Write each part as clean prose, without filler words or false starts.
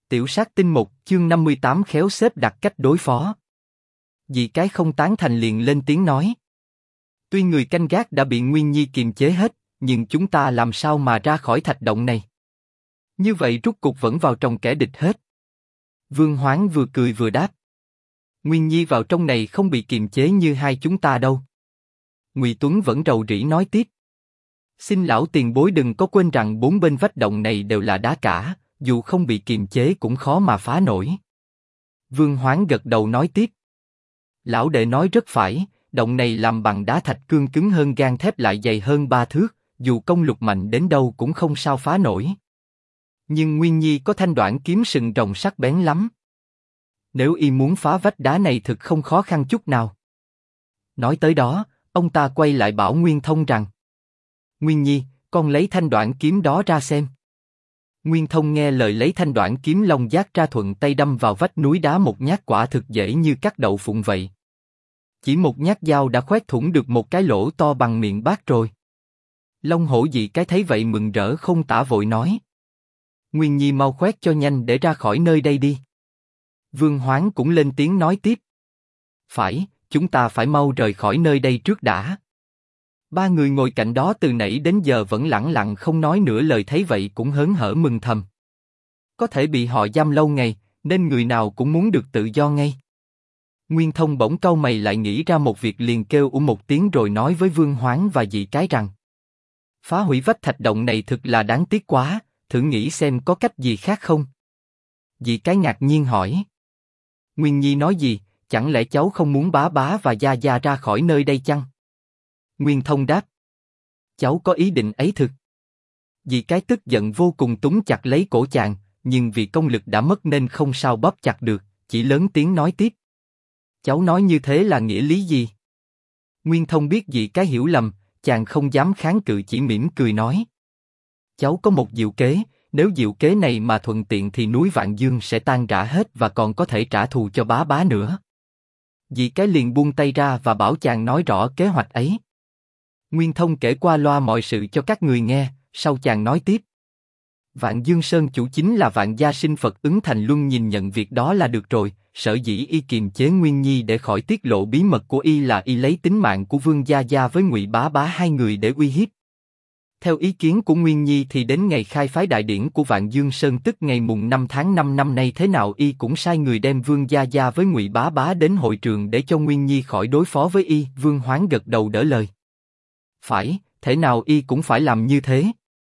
Tiểu sát tinh 1, chương 58 khéo xếp đặt cách đối phó. Dị cái không tán thành liền lên tiếng nói. Tuy người canh gác đã bị Nguyên Nhi kiềm chế hết, nhưng chúng ta làm sao mà ra khỏi thạch động này? Như vậy rút cục vẫn vào trong kẻ địch hết. Vương Hoáng vừa cười vừa đáp. Nguyên Nhi vào trong này không bị kiềm chế như hai chúng ta đâu. Ngụy Tuấn vẫn rầu rĩ nói tiếp. Xin lão tiền bối đừng có quên rằng bốn bên vách động này đều là đá cả, dù không bị kiềm chế cũng khó mà phá nổi. Vương Hoáng gật đầu nói tiếp. Lão đệ nói rất phải, động này làm bằng đá thạch cương cứng hơn gang thép lại dày hơn 3 thước, dù công lục mạnh đến đâu cũng không sao phá nổi. Nhưng Nguyên Nhi có thanh đoản kiếm sừng rồng sắc bén lắm. Nếu y muốn phá vách đá này thực không khó khăn chút nào. Nói tới đó, ông ta quay lại bảo Nguyên Thông rằng. Nguyên Nhi, con lấy thanh đoản kiếm đó ra xem. Nguyên Thông nghe lời lấy thanh đoản kiếm long giác ra thuận tay đâm vào vách núi đá một nhát quả thực dễ như cắt đậu phụng vậy. Chỉ một nhát dao đã khoét thủng được một cái lỗ to bằng miệng bát rồi. Long hổ dị cái thấy vậy mừng rỡ không tả vội nói. Nguyên Nhi mau khoét cho nhanh để ra khỏi nơi đây đi. Vương Hoáng cũng lên tiếng nói tiếp. Phải, chúng ta phải mau rời khỏi nơi đây trước đã. Ba người ngồi cạnh đó từ nãy đến giờ vẫn lẳng lặng không nói nửa lời thấy vậy cũng hớn hở mừng thầm. Có thể bị họ giam lâu ngày, nên người nào cũng muốn được tự do ngay. Nguyên Thông bỗng cau mày lại nghĩ ra một việc liền kêu một tiếng rồi nói với Vương Hoáng và dị cái rằng. Phá hủy vách thạch động này thực là đáng tiếc quá, thử nghĩ xem có cách gì khác không? Dị cái ngạc nhiên hỏi. Nguyên Nhi nói gì, chẳng lẽ cháu không muốn bá bá và gia gia ra khỏi nơi đây chăng? Nguyên Thông đáp. Cháu có ý định ấy thực. Dị cái tức giận vô cùng túm chặt lấy cổ chàng, nhưng vì công lực đã mất nên không sao bóp chặt được, chỉ lớn tiếng nói tiếp. Cháu nói như thế là nghĩa lý gì? Nguyên Thông biết dị cái hiểu lầm, chàng không dám kháng cự chỉ mỉm cười nói. Cháu có một diệu kế, nếu diệu kế này mà thuận tiện thì núi Vạn Dương sẽ tan rã hết và còn có thể trả thù cho bá bá nữa. Dị cái liền buông tay ra và bảo chàng nói rõ kế hoạch ấy. Nguyên Thông kể qua loa mọi sự cho các người nghe, sau chàng nói tiếp. Vạn Dương Sơn chủ chính là Vạn Gia Sinh Phật Ứng Thành Luân nhìn nhận việc đó là được rồi, sở dĩ y kiềm chế Nguyên Nhi để khỏi tiết lộ bí mật của y là y lấy tính mạng của Vương Gia Gia với Ngụy Bá Bá hai người để uy hiếp. Theo ý kiến của Nguyên Nhi thì đến ngày khai phái đại điển của Vạn Dương Sơn tức ngày mùng 5 tháng 5 năm nay thế nào y cũng sai người đem Vương Gia Gia với Ngụy Bá Bá đến hội trường để cho Nguyên Nhi khỏi đối phó với y. Vương Hoáng gật đầu đỡ lời. Phải, thể nào y cũng phải làm như thế.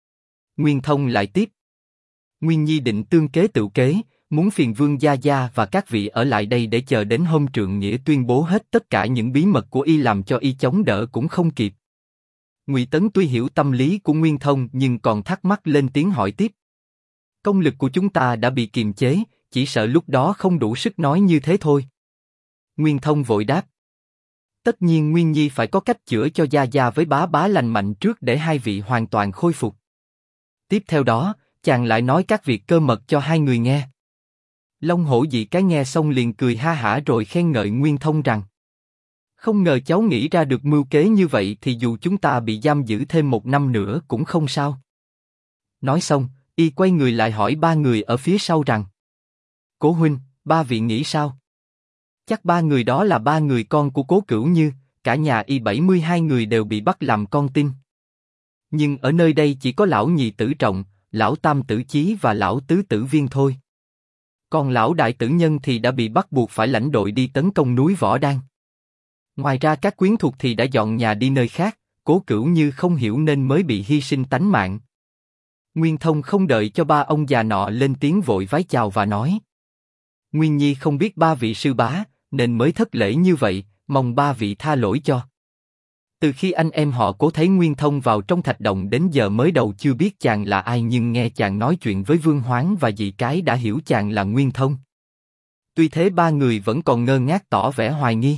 Nguyên Thông lại tiếp. Nguyên Nhi định tương kế tự kế, muốn phiền Vương Gia Gia và các vị ở lại đây để chờ đến hôm trượng nghĩa tuyên bố hết tất cả những bí mật của y làm cho y chống đỡ cũng không kịp. Ngụy Tấn tuy hiểu tâm lý của Nguyên Thông nhưng còn thắc mắc lên tiếng hỏi tiếp. Công lực của chúng ta đã bị kiềm chế, chỉ sợ lúc đó không đủ sức nói như thế thôi. Nguyên Thông vội đáp. Tất nhiên Nguyên Nhi phải có cách chữa cho Gia Gia với bá bá lành mạnh trước để hai vị hoàn toàn khôi phục. Tiếp theo đó, chàng lại nói các việc cơ mật cho hai người nghe. Long hổ dị cái nghe xong liền cười ha hả rồi khen ngợi Nguyên Thông rằng. Không ngờ cháu nghĩ ra được mưu kế như vậy thì dù chúng ta bị giam giữ thêm 1 năm nữa cũng không sao. Nói xong, y quay người lại hỏi ba người ở phía sau rằng. Cố huynh, ba vị nghĩ sao? Chắc ba người đó là ba người con của Cố Cửu Như, cả nhà y 72 người đều bị bắt làm con tin. Nhưng ở nơi đây chỉ có lão nhị Tử Trọng, lão tam Tử Chí và lão tứ Tử Viên thôi. Còn lão đại Tử Nhân thì đã bị bắt buộc phải lãnh đội đi tấn công núi Võ Đan. Ngoài ra các quyến thuộc thì đã dọn nhà đi nơi khác, Cố Cửu Như không hiểu nên mới bị hy sinh tánh mạng. Nguyên Thông không đợi cho ba ông già nọ lên tiếng vội vái chào và nói. Nguyên Nhi không biết ba vị sư bá, nên mới thất lễ như vậy, mong ba vị tha lỗi cho. Từ khi anh em họ Cố thấy Nguyên Thông vào trong thạch động đến giờ mới đầu chưa biết chàng là ai nhưng nghe chàng nói chuyện với Vương Hoáng và dị cái đã hiểu chàng là Nguyên Thông. Tuy thế ba người vẫn còn ngơ ngác tỏ vẻ hoài nghi.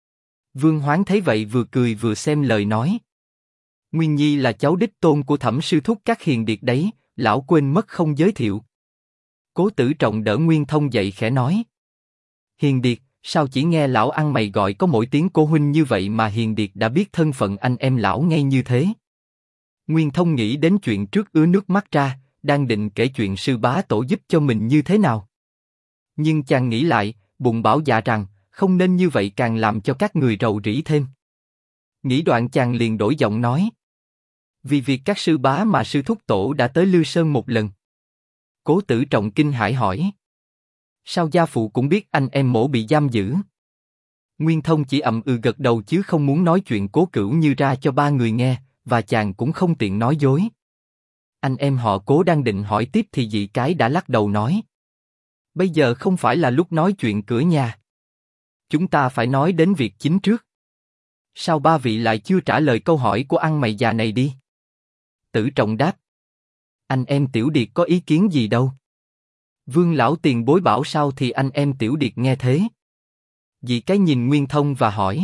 Vương Hoáng thấy vậy vừa cười vừa xem lời nói. Nguyên Nhi là cháu đích tôn của Thẩm sư thúc các hiền điệt đấy, lão quên mất không giới thiệu. Cố Tử Trọng đỡ Nguyên Thông dậy khẽ nói. Hiền điệt, sao chỉ nghe lão ăn mày gọi có mỗi tiếng cô huynh như vậy mà hiền điệt đã biết thân phận anh em lão ngay như thế? Nguyên Thông nghĩ đến chuyện trước ứa nước mắt ra, đang định kể chuyện sư bá tổ giúp cho mình như thế nào. Nhưng chàng nghĩ lại, bụng bảo dạ rằng, không nên như vậy càng làm cho các người rầu rĩ thêm. Nghĩ đoạn chàng liền đổi giọng nói. Vì việc các sư bá mà sư thúc tổ đã tới Lư Sơn một lần. Cố Tử Trọng kinh hãi hỏi. Sao gia phụ cũng biết anh em mổ bị giam giữ? Nguyên Thông chỉ ậm ừ gật đầu chứ không muốn nói chuyện Cố Cửu Như ra cho ba người nghe, và chàng cũng không tiện nói dối. Anh em họ Cố đang định hỏi tiếp thì dị cái đã lắc đầu nói. Bây giờ không phải là lúc nói chuyện cửa nhà. Chúng ta phải nói đến việc chính trước. Sao ba vị lại chưa trả lời câu hỏi của ăn mày già này đi? Tử Trọng đáp. Anh em Tiểu Điệt có ý kiến gì đâu. Vương lão tiền bối bảo sao thì anh em Tiểu Điệt nghe thế. Dị cái nhìn Nguyên Thông và hỏi.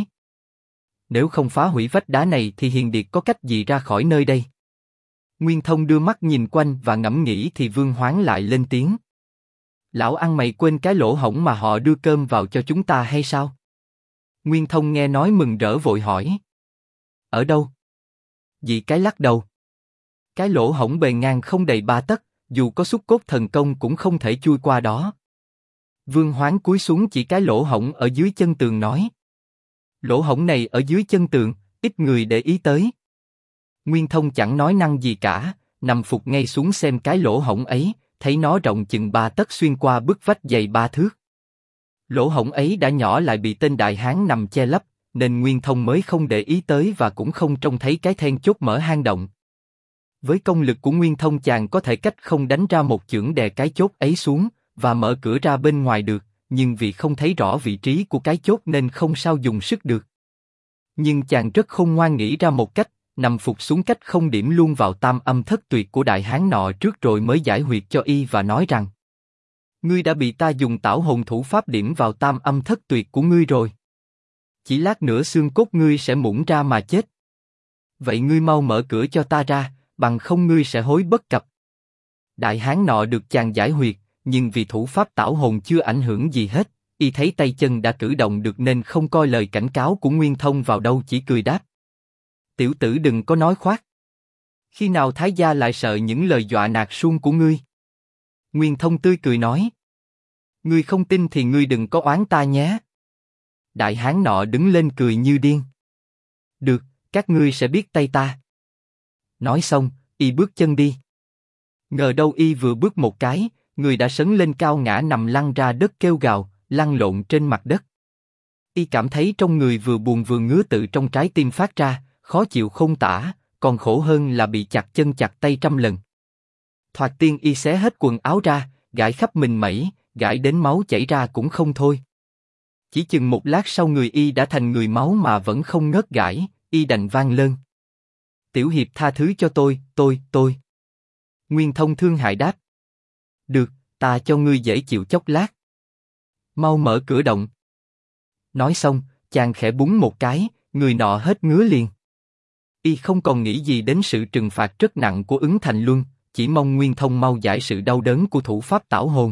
Nếu không phá hủy vách đá này thì Hiền Điệt có cách gì ra khỏi nơi đây? Nguyên Thông đưa mắt nhìn quanh và ngẫm nghĩ thì Vương Hoán lại lên tiếng. Lão ăn mày quên cái lỗ hổng mà họ đưa cơm vào cho chúng ta hay sao? Nguyên Thông nghe nói mừng rỡ vội hỏi. Ở đâu? Dị cái lắc đầu. Cái lỗ hổng bề ngang không đầy 3 tấc, dù có xúc cốt thần công cũng không thể chui qua đó. Vương Hoán cúi xuống chỉ cái lỗ hổng ở dưới chân tường nói. Lỗ hổng này ở dưới chân tường, ít người để ý tới. Nguyên Thông chẳng nói năng gì cả, nằm phục ngay xuống xem cái lỗ hổng ấy, thấy nó rộng chừng 3 tấc xuyên qua bức vách dày 3 thước. Lỗ hổng ấy đã nhỏ lại bị tên đại hán nằm che lấp, nên Nguyên Thông mới không để ý tới và cũng không trông thấy cái then chốt mở hang động. Với công lực của Nguyên Thông chàng có thể cách không đánh ra một chưởng đè cái chốt ấy xuống và mở cửa ra bên ngoài được, nhưng vì không thấy rõ vị trí của cái chốt nên không sao dùng sức được. Nhưng chàng rất khôn ngoan nghĩ ra một cách, nằm phục xuống cách không điểm luôn vào tam âm thất tuyệt của đại hán nọ trước rồi mới giải huyệt cho y và nói rằng: Ngươi đã bị ta dùng tảo hồn thủ pháp điểm vào tam âm thất tuyệt của ngươi rồi. Chỉ lát nữa xương cốt ngươi sẽ mũng ra mà chết. Vậy ngươi mau mở cửa cho ta ra, bằng không ngươi sẽ hối bất cập. Đại hán nọ được chàng giải huyệt, nhưng vì thủ pháp tảo hồn chưa ảnh hưởng gì hết, y thấy tay chân đã cử động được nên không coi lời cảnh cáo của Nguyên Thông vào đâu, chỉ cười đáp: Tiểu tử đừng có nói khoác. Khi nào Thái gia lại sợ những lời dọa nạt suông của ngươi? Nguyên Thông tươi cười nói: Ngươi không tin thì ngươi đừng có oán ta nhé. Đại hán nọ đứng lên cười như điên. Được, các ngươi sẽ biết tay ta. Nói xong, y bước chân đi. Ngờ đâu y vừa bước một cái, người đã sấn lên cao ngã nằm lăn ra đất kêu gào, lăn lộn trên mặt đất. Y cảm thấy trong người vừa buồn vừa ngứa tự trong trái tim phát ra, khó chịu không tả, còn khổ hơn là bị chặt chân chặt tay trăm lần. Thoạt tiên y xé hết quần áo ra, gãi khắp mình mẩy, gãi đến máu chảy ra cũng không thôi. Chỉ chừng một lát sau người y đã thành người máu mà vẫn không ngớt gãi, y đành van lơn. Tiểu hiệp tha thứ cho tôi. Nguyên Thông thương hại đáp. Được, ta cho ngươi dễ chịu chốc lát. Mau mở cửa động. Nói xong, chàng khẽ búng một cái, người nọ hết ngứa liền. Y không còn nghĩ gì đến sự trừng phạt rất nặng của Ứng Thành Luân, chỉ mong Nguyên Thông mau giải sự đau đớn của thủ pháp tảo hồn.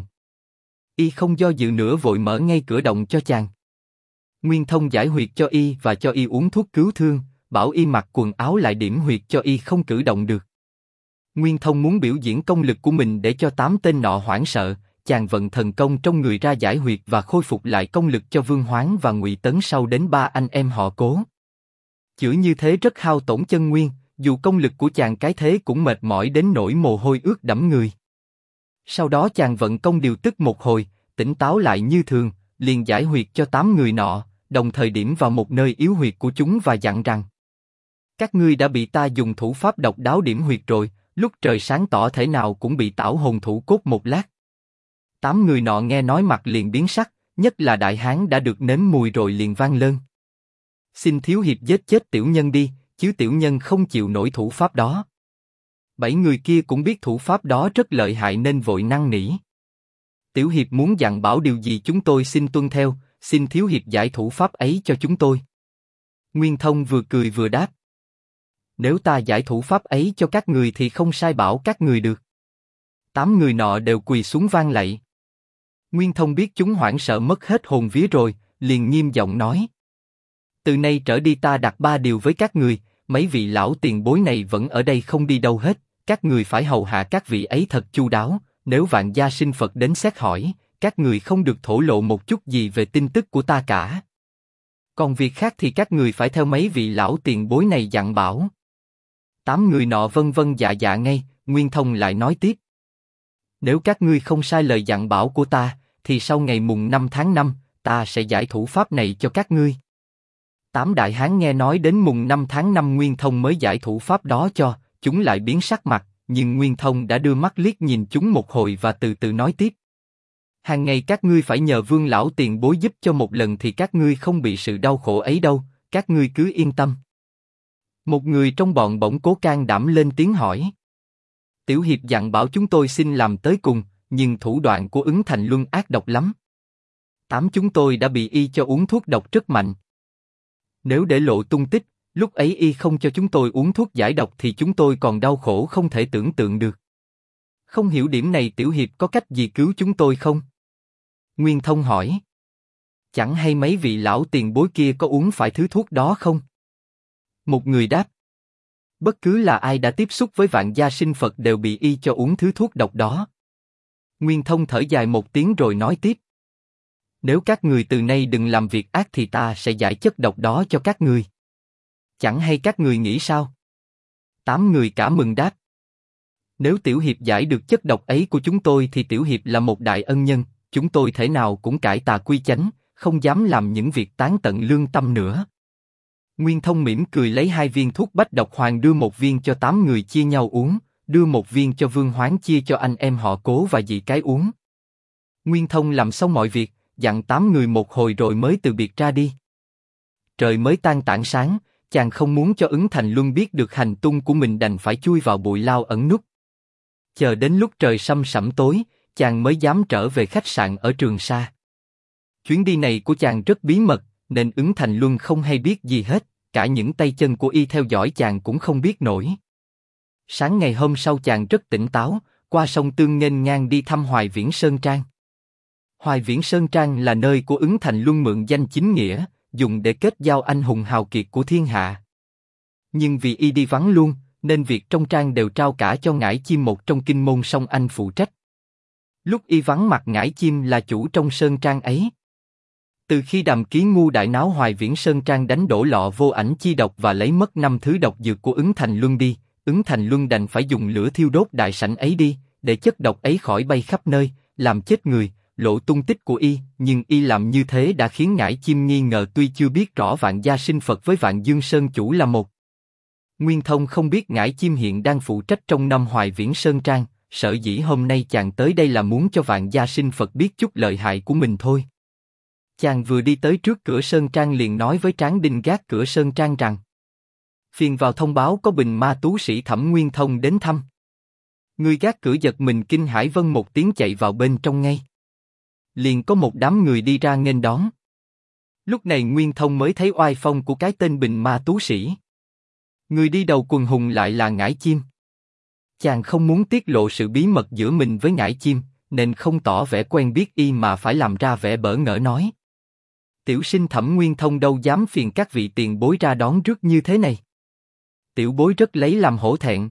Y không do dự nữa vội mở ngay cửa động cho chàng. Nguyên Thông giải huyệt cho y và cho y uống thuốc cứu thương, bảo y mặc quần áo lại điểm huyệt cho y không cử động được. Nguyên Thông muốn biểu diễn công lực của mình để cho 8 tên nọ hoảng sợ, chàng vận thần công trong người ra giải huyệt và khôi phục lại công lực cho Vương Hoán và Ngụy Tấn, sau đến 3 anh em họ Cố. Chữa như thế rất hao tổn chân nguyên, dù công lực của chàng cái thế cũng mệt mỏi đến nỗi mồ hôi ướt đẫm người. Sau đó chàng vận công điều tức một hồi, tỉnh táo lại như thường, liền giải huyệt cho 8 người nọ, đồng thời điểm vào một nơi yếu huyệt của chúng và dặn rằng: Các ngươi đã bị ta dùng thủ pháp độc đáo điểm huyệt rồi, lúc trời sáng tỏ thể nào cũng bị tảo hồn thủ cốt một lát. 8 người nọ nghe nói mặt liền biến sắc, nhất là đại hán đã được nếm mùi rồi liền vang lên: Xin thiếu hiệp giết chết tiểu nhân đi, chứ tiểu nhân không chịu nổi thủ pháp đó. 7 người kia cũng biết thủ pháp đó rất lợi hại nên vội năn nỉ: Tiểu hiệp muốn dặn bảo điều gì chúng tôi xin tuân theo, xin thiếu hiệp giải thủ pháp ấy cho chúng tôi. Nguyên Thông vừa cười vừa đáp: Nếu ta giải thủ pháp ấy cho các người thì không sai bảo các người được. 8 người nọ đều quỳ xuống van lạy. Nguyên Thông biết chúng hoảng sợ mất hết hồn vía rồi, liền nghiêm giọng nói: Từ nay trở đi ta đặt 3 điều với các người, mấy vị lão tiền bối này vẫn ở đây không đi đâu hết, các người phải hầu hạ các vị ấy thật chu đáo, nếu vạn gia sinh Phật đến xét hỏi, các người không được thổ lộ một chút gì về tin tức của ta cả. Còn việc khác thì các người phải theo mấy vị lão tiền bối này dặn bảo. 8 người nọ vân vân dạ dạ ngay, Nguyên Thông lại nói tiếp. Nếu các ngươi không sai lời dặn bảo của ta, thì sau ngày mùng 5 tháng 5, ta sẽ giải thủ pháp này cho các ngươi. 8 đại hán nghe nói đến mùng 5 tháng 5 Nguyên Thông mới giải thủ pháp đó cho, chúng lại biến sắc mặt, nhưng Nguyên Thông đã đưa mắt liếc nhìn chúng một hồi và từ từ nói tiếp. Hàng ngày các ngươi phải nhờ Vương lão tiền bối giúp cho một lần thì các ngươi không bị sự đau khổ ấy đâu, các ngươi cứ yên tâm. Một người trong bọn bỗng cố can đảm lên tiếng hỏi. Tiểu hiệp dặn bảo chúng tôi xin làm tới cùng, nhưng thủ đoạn của Ứng Thành Luân ác độc lắm. 8 chúng tôi đã bị y cho uống thuốc độc rất mạnh. Nếu để lộ tung tích, lúc ấy y không cho chúng tôi uống thuốc giải độc thì chúng tôi còn đau khổ không thể tưởng tượng được. Không hiểu điểm này tiểu hiệp có cách gì cứu chúng tôi không? Nguyên Thông hỏi. Chẳng hay mấy vị lão tiền bối kia có uống phải thứ thuốc đó không? Một người đáp. Bất cứ là ai đã tiếp xúc với Vạn Gia Sinh Phật đều bị y cho uống thứ thuốc độc đó. Nguyên Thông thở dài một tiếng rồi nói tiếp. Nếu các người từ nay đừng làm việc ác thì ta sẽ giải chất độc đó cho các người. Chẳng hay các người nghĩ sao? 8 người cả mừng đáp. Nếu tiểu hiệp giải được chất độc ấy của chúng tôi thì tiểu hiệp là một đại ân nhân, chúng tôi thể nào cũng cải tà quy chánh, không dám làm những việc tán tận lương tâm nữa. Nguyên Thông mỉm cười lấy 2 viên thuốc bách độc hoàng đưa một viên cho 8 người chia nhau uống, đưa một viên cho Vương Hoán chia cho anh em họ Cố và dì cái uống. Nguyên Thông làm xong mọi việc, dặn 8 người một hồi rồi mới từ biệt ra đi. Trời mới tan tảng sáng, chàng không muốn cho Ứng Thành Luân biết được hành tung của mình đành phải chui vào bụi lao ẩn núp. Chờ đến lúc trời săm sẩm tối, chàng mới dám trở về khách sạn ở Trường Sa. Chuyến đi này của chàng rất bí mật, nên Ứng Thành Luân không hay biết gì hết, cả những tay chân của y theo dõi chàng cũng không biết nổi. Sáng ngày hôm sau chàng rất tỉnh táo, qua sông Tương nghênh ngang đi thăm Hoài Viễn Sơn Trang. Hoài Viễn Sơn Trang là nơi của Ứng Thành Luân mượn danh chính nghĩa, dùng để kết giao anh hùng hào kiệt của thiên hạ. Nhưng vì y đi vắng luôn, nên việc trong trang đều trao cả cho Ngải Chim một trong kinh môn song anh phụ trách. Lúc y vắng mặt Ngải Chim là chủ trong Sơn Trang ấy. Từ khi Đàm Ký ngu đại náo Hoài Viễn Sơn Trang đánh đổ lọ vô ảnh chi độc và lấy mất 5 thứ độc dược của Ứng Thành Luân đi, Ứng Thành Luân đành phải dùng lửa thiêu đốt đại sảnh ấy đi, để chất độc ấy khỏi bay khắp nơi, làm chết người, lộ tung tích của y. Nhưng y làm như thế đã khiến Ngải Chim nghi ngờ, tuy chưa biết rõ Vạn Gia Sinh Phật với Vạn Dương Sơn chủ là một. Nguyên Thông không biết Ngải Chim hiện đang phụ trách trong năm Hoài Viễn Sơn Trang, sở dĩ hôm nay chàng tới đây là muốn cho Vạn Gia Sinh Phật biết chút lợi hại của mình thôi. Chàng vừa đi tới trước cửa Sơn Trang liền nói với Tráng Đinh gác cửa Sơn Trang rằng: phiền vào thông báo có Bình Ma Tú sĩ Thẩm Nguyên Thông đến thăm. Người gác cửa giật mình kinh hãi vâng một tiếng chạy vào bên trong ngay. Liền có một đám người đi ra nghênh đón. Lúc này Nguyên Thông mới thấy oai phong của cái tên Bình Ma Tú sĩ. Người đi đầu quần hùng lại là Ngải Chim. Chàng không muốn tiết lộ sự bí mật giữa mình với Ngải Chim, nên không tỏ vẻ quen biết y mà phải làm ra vẻ bỡ ngỡ nói: tiểu sinh Thẩm Nguyên Thông đâu dám phiền các vị tiền bối ra đón rước như thế này. Tiểu bối rất lấy làm hổ thẹn.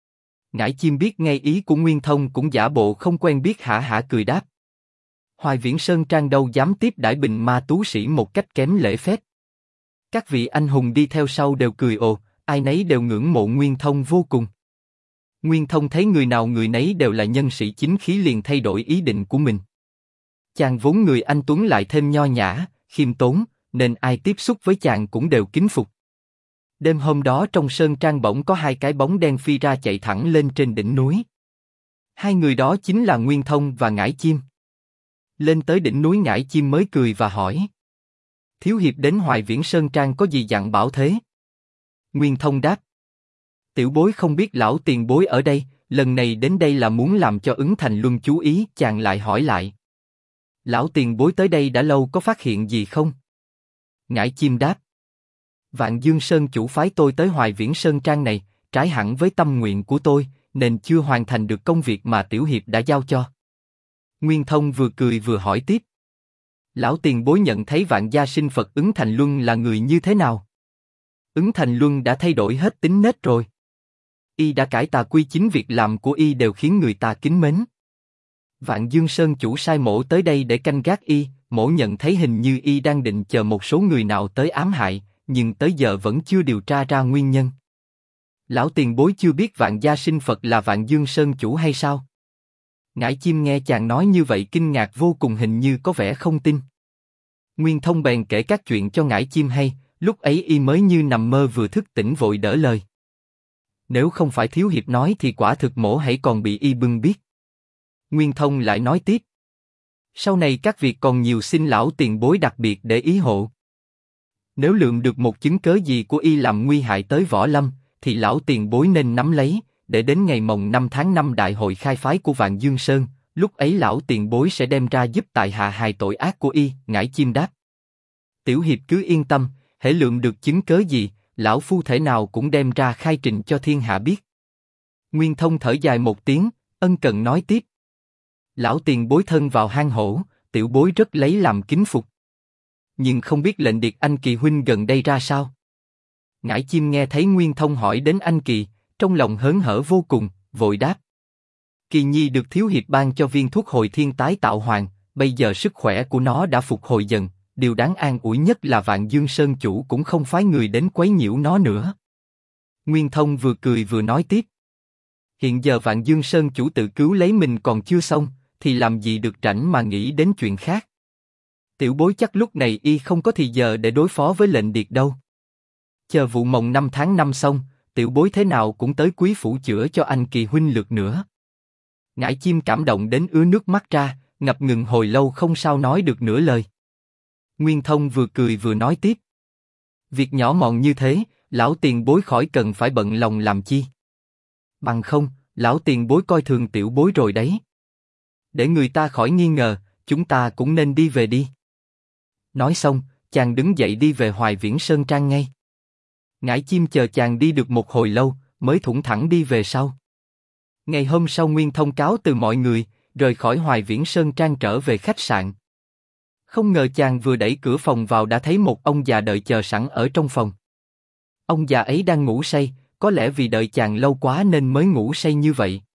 Ngải Chim biết ngay ý của Nguyên Thông cũng giả bộ không quen biết hả hả cười đáp: Hoài Viễn Sơn Trang đâu dám tiếp đãi Bình Ma Tú sĩ một cách kém lễ phép. Các vị anh hùng đi theo sau đều cười ồ, ai nấy đều ngưỡng mộ Nguyên Thông vô cùng. Nguyên Thông thấy người nào người nấy đều là nhân sĩ chính khí liền thay đổi ý định của mình. Chàng vốn người anh tuấn lại thêm nho nhã, khiêm tốn, nên ai tiếp xúc với chàng cũng đều kính phục. Đêm hôm đó trong Sơn Trang bỗng có 2 cái bóng đen phi ra chạy thẳng lên trên đỉnh núi. 2 người đó chính là Nguyên Thông và Ngải Chim. Lên tới đỉnh núi Ngải Chim mới cười và hỏi: thiếu hiệp đến Hoài Viễn Sơn Trang có gì dặn bảo thế? Nguyên Thông đáp: tiểu bối không biết lão tiền bối ở đây, lần này đến đây là muốn làm cho Ứng Thành Luân chú ý. Chàng lại hỏi lại: lão tiền bối tới đây đã lâu có phát hiện gì không? Ngải Chim đáp: Vạn Dương Sơn chủ phái tôi tới Hoài Viễn Sơn Trang này, trái hẳn với tâm nguyện của tôi, nên chưa hoàn thành được công việc mà tiểu hiệp đã giao cho. Nguyên Thông vừa cười vừa hỏi tiếp: lão tiền bối nhận thấy Vạn Gia Sinh Phật Ứng Thành Luân là người như thế nào? Ứng Thành Luân đã thay đổi hết tính nết rồi. Y đã cải tà quy chính, việc làm của y đều khiến người ta kính mến. Vạn Dương Sơn chủ sai mỗ tới đây để canh gác y, mỗ nhận thấy hình như y đang định chờ một số người nào tới ám hại, nhưng tới giờ vẫn chưa điều tra ra nguyên nhân. Lão tiền bối chưa biết Vạn Gia Sinh Phật là Vạn Dương Sơn chủ hay sao? Ngải Chim nghe chàng nói như vậy kinh ngạc vô cùng, hình như có vẻ không tin. Nguyên Thông bèn kể các chuyện cho Ngải Chim hay, lúc ấy y mới như nằm mơ vừa thức tỉnh vội đỡ lời. Nếu không phải thiếu hiệp nói thì quả thực mỗ hãy còn bị y bưng biết. Nguyên Thông lại nói tiếp. Sau này các việc còn nhiều, xin lão tiền bối đặc biệt để ý hộ. Nếu lượm được một chứng cớ gì của y làm nguy hại tới võ lâm, thì lão tiền bối nên nắm lấy, để đến ngày mồng 5 tháng 5 đại hội khai phái của Vạn Dương Sơn, lúc ấy lão tiền bối sẽ đem ra giúp tại hạ hài tội ác của y. Ngải Chim đáp. Tiểu hiệp cứ yên tâm, hễ lượm được chứng cớ gì, lão phu thể nào cũng đem ra khai trình cho thiên hạ biết. Nguyên Thông thở dài một tiếng, ân cần nói tiếp. Lão tiền bối thân vào hang hổ, tiểu bối rất lấy làm kính phục. Nhưng không biết lệnh điệt anh Kỳ huynh gần đây ra sao? Ngải Chim nghe thấy Nguyên Thông hỏi đến anh Kỳ, trong lòng hớn hở vô cùng, vội đáp. Kỳ nhi được thiếu hiệp ban cho viên thuốc hồi thiên tái tạo hoàng, bây giờ sức khỏe của nó đã phục hồi dần, điều đáng an ủi nhất là Vạn Dương Sơn chủ cũng không phái người đến quấy nhiễu nó nữa. Nguyên Thông vừa cười vừa nói tiếp. Hiện giờ Vạn Dương Sơn chủ tự cứu lấy mình còn chưa xong, thì làm gì được rảnh mà nghĩ đến chuyện khác. Tiểu bối chắc lúc này y không có thì giờ để đối phó với lệnh điệt đâu. Chờ vụ mồng 5 tháng 5 xong, tiểu bối thế nào cũng tới Quý phủ chữa cho anh Kỳ huynh lượt nữa. Ngải Chim cảm động đến ứa nước mắt ra, ngập ngừng hồi lâu không sao nói được nửa lời. Nguyên Thông vừa cười vừa nói tiếp. Việc nhỏ mọn như thế, lão tiền bối khỏi cần phải bận lòng làm chi. Bằng không, lão tiền bối coi thường tiểu bối rồi đấy. Để người ta khỏi nghi ngờ, chúng ta cũng nên đi về đi. Nói xong, chàng đứng dậy đi về Hoài Viễn Sơn Trang ngay. Ngải Chim chờ chàng đi được một hồi lâu, mới thủng thẳng đi về sau. Ngày hôm sau Nguyên Thông cáo từ mọi người, rời khỏi Hoài Viễn Sơn Trang trở về khách sạn. Không ngờ chàng vừa đẩy cửa phòng vào đã thấy một ông già đợi chờ sẵn ở trong phòng. Ông già ấy đang ngủ say, có lẽ vì đợi chàng lâu quá nên mới ngủ say như vậy.